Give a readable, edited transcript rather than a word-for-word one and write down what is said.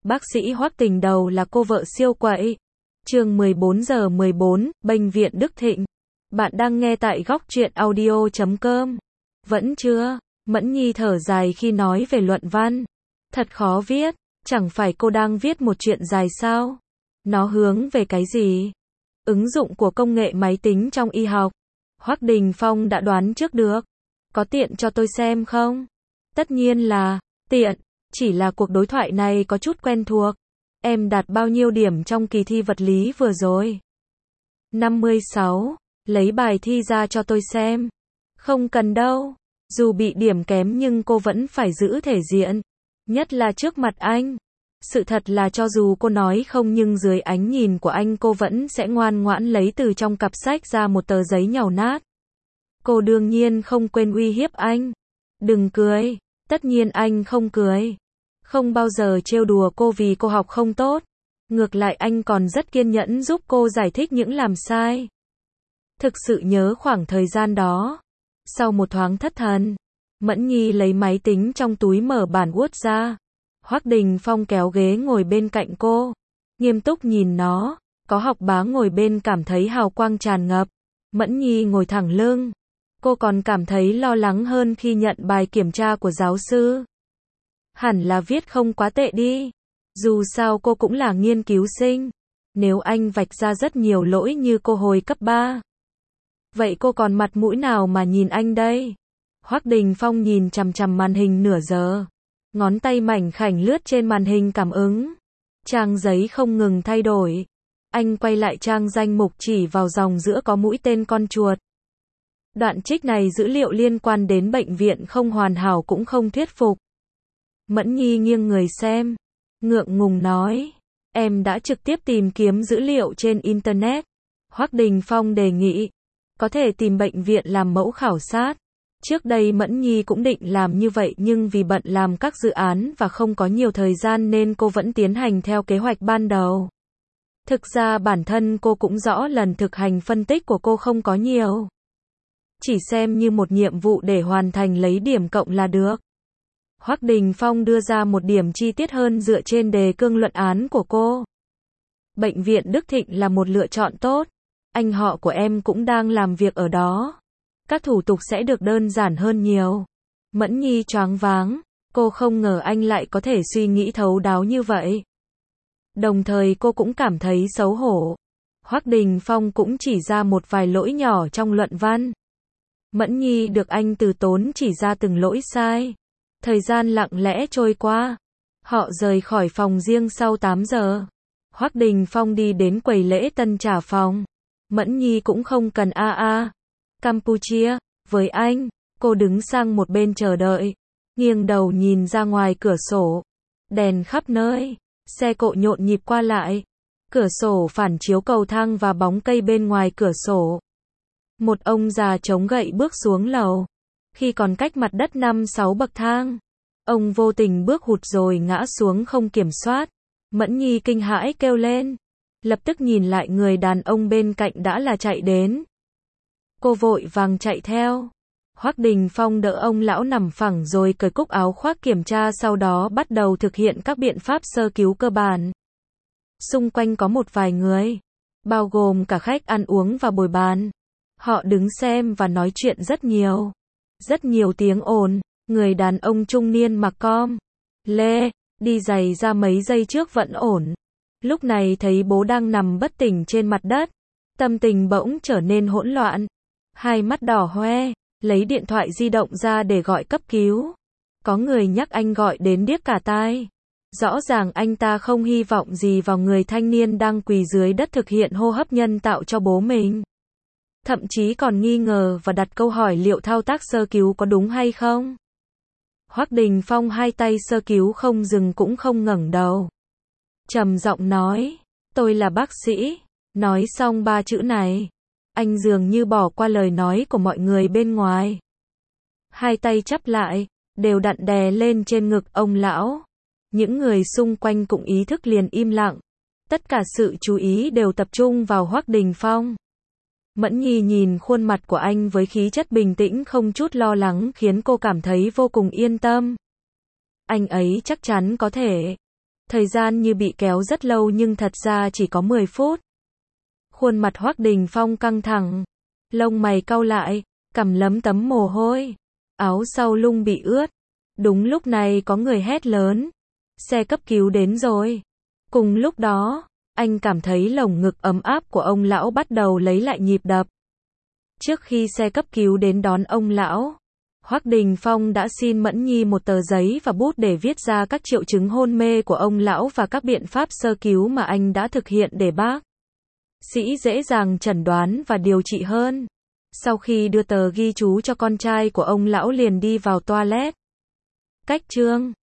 Bác sĩ Hoắc Tình đầu là cô vợ siêu quậy. Chương 14:14, Bệnh viện Đức Thịnh. Bạn đang nghe tại góc truyện audio.com. Vẫn chưa? Mẫn Nhi thở dài khi nói về luận văn. Thật khó viết, chẳng phải cô đang viết một chuyện dài sao? Nó hướng về cái gì? Ứng dụng của công nghệ máy tính trong y học. Hoắc Đình Phong đã đoán trước được. Có tiện cho tôi xem không? Tất nhiên là tiện, chỉ là cuộc đối thoại này có chút quen thuộc. Em đạt bao nhiêu điểm trong kỳ thi vật lý vừa rồi? 56. Lấy bài thi ra cho tôi xem. Không cần đâu. Dù bị điểm kém nhưng cô vẫn phải giữ thể diện. Nhất là trước mặt anh. Sự thật là cho dù cô nói không nhưng dưới ánh nhìn của anh cô vẫn sẽ ngoan ngoãn lấy từ trong cặp sách ra một tờ giấy nhàu nát. Cô đương nhiên không quên uy hiếp anh. Đừng cười. Tất nhiên anh không cười. Không bao giờ trêu đùa cô vì cô học không tốt. Ngược lại anh còn rất kiên nhẫn giúp cô giải thích những làm sai. Thực sự nhớ khoảng thời gian đó. Sau một thoáng thất thần, Mẫn Nhi lấy máy tính trong túi mở bản Word ra. Hoắc Đình Phong kéo ghế ngồi bên cạnh cô. Nghiêm túc nhìn nó. Có học bá ngồi bên cảm thấy hào quang tràn ngập. Mẫn Nhi ngồi thẳng lưng. Cô còn cảm thấy lo lắng hơn khi nhận bài kiểm tra của giáo sư. Hẳn là viết không quá tệ đi. Dù sao cô cũng là nghiên cứu sinh. Nếu anh vạch ra rất nhiều lỗi như cô hồi cấp 3. Vậy cô còn mặt mũi nào mà nhìn anh đây? Hoắc Đình Phong nhìn chằm chằm màn hình nửa giờ. Ngón tay mảnh khảnh lướt trên màn hình cảm ứng. Trang giấy không ngừng thay đổi. Anh quay lại trang danh mục chỉ vào dòng giữa có mũi tên con chuột. Đoạn trích này dữ liệu liên quan đến bệnh viện không hoàn hảo cũng không thuyết phục. Mẫn Nhi nghiêng người xem. Ngượng ngùng nói. Em đã trực tiếp tìm kiếm dữ liệu trên Internet. Hoắc Đình Phong đề nghị. Có thể tìm bệnh viện làm mẫu khảo sát. Trước đây Mẫn Nhi cũng định làm như vậy nhưng vì bận làm các dự án và không có nhiều thời gian nên cô vẫn tiến hành theo kế hoạch ban đầu. Thực ra bản thân cô cũng rõ lần thực hành phân tích của cô không có nhiều. Chỉ xem như một nhiệm vụ để hoàn thành lấy điểm cộng là được. Hoắc Đình Phong đưa ra một điểm chi tiết hơn dựa trên đề cương luận án của cô. Bệnh viện Đức Thịnh là một lựa chọn tốt. Anh họ của em cũng đang làm việc ở đó. Các thủ tục sẽ được đơn giản hơn nhiều. Mẫn Nhi choáng váng. Cô không ngờ anh lại có thể suy nghĩ thấu đáo như vậy. Đồng thời cô cũng cảm thấy xấu hổ. Hoắc Đình Phong cũng chỉ ra một vài lỗi nhỏ trong luận văn. Mẫn Nhi được anh từ tốn chỉ ra từng lỗi sai. Thời gian lặng lẽ trôi qua. Họ rời khỏi phòng riêng sau 8 giờ. Hoắc Đình Phong đi đến quầy lễ tân trả phòng. Mẫn Nhi cũng không cần Campuchia. Với anh, cô đứng sang một bên chờ đợi. Nghiêng đầu nhìn ra ngoài cửa sổ. Đèn khắp nơi. Xe cộ nhộn nhịp qua lại. Cửa sổ phản chiếu cầu thang và bóng cây bên ngoài cửa sổ. Một ông già chống gậy bước xuống lầu. Khi còn cách mặt đất 5-6 bậc thang, ông vô tình bước hụt rồi ngã xuống không kiểm soát. Mẫn Nhi kinh hãi kêu lên. Lập tức nhìn lại người đàn ông bên cạnh đã là chạy đến. Cô vội vàng chạy theo. Hoắc Đình Phong đỡ ông lão nằm phẳng rồi cởi cúc áo khoác kiểm tra sau đó bắt đầu thực hiện các biện pháp sơ cứu cơ bản. Xung quanh có một vài người, bao gồm cả khách ăn uống và bồi bàn. Họ đứng xem và nói chuyện rất nhiều. Rất nhiều tiếng ồn. Người đàn ông trung niên mặc lê, đi giày ra mấy giây trước vẫn ổn. Lúc này thấy bố đang nằm bất tỉnh trên mặt đất. Tâm tình bỗng trở nên hỗn loạn. Hai mắt đỏ hoe, lấy điện thoại di động ra để gọi cấp cứu. Có người nhắc anh gọi đến điếc cả tai. Rõ ràng anh ta không hy vọng gì vào người thanh niên đang quỳ dưới đất thực hiện hô hấp nhân tạo cho bố mình. Thậm chí còn nghi ngờ và đặt câu hỏi liệu thao tác sơ cứu có đúng hay không. Hoắc Đình Phong hai tay sơ cứu không dừng cũng không ngẩng đầu. Trầm giọng nói, tôi là bác sĩ. Nói xong 3 chữ này, anh dường như bỏ qua lời nói của mọi người bên ngoài. Hai tay chắp lại, đều đặn đè lên trên ngực ông lão. Những người xung quanh cũng ý thức liền im lặng. Tất cả sự chú ý đều tập trung vào Hoắc Đình Phong. Mẫn Nhi nhìn khuôn mặt của anh với khí chất bình tĩnh không chút lo lắng khiến cô cảm thấy vô cùng yên tâm. Anh ấy chắc chắn có thể Thời gian như bị kéo rất lâu nhưng thật ra chỉ có 10 phút. Khuôn mặt Hoắc Đình Phong căng thẳng, lông mày cau lại, cằm lấm tấm mồ hôi, áo sau lưng bị ướt. Đúng lúc này có người hét lớn, xe cấp cứu đến rồi. Cùng lúc đó, anh cảm thấy lồng ngực ấm áp của ông lão bắt đầu lấy lại nhịp đập. Trước khi xe cấp cứu đến đón ông lão, Hoắc Đình Phong đã xin Mẫn Nhi một tờ giấy và bút để viết ra các triệu chứng hôn mê của ông lão và các biện pháp sơ cứu mà anh đã thực hiện để bác sĩ dễ dàng chẩn đoán và điều trị hơn. Sau khi đưa tờ ghi chú cho con trai của ông lão liền đi vào toilet. Cách chương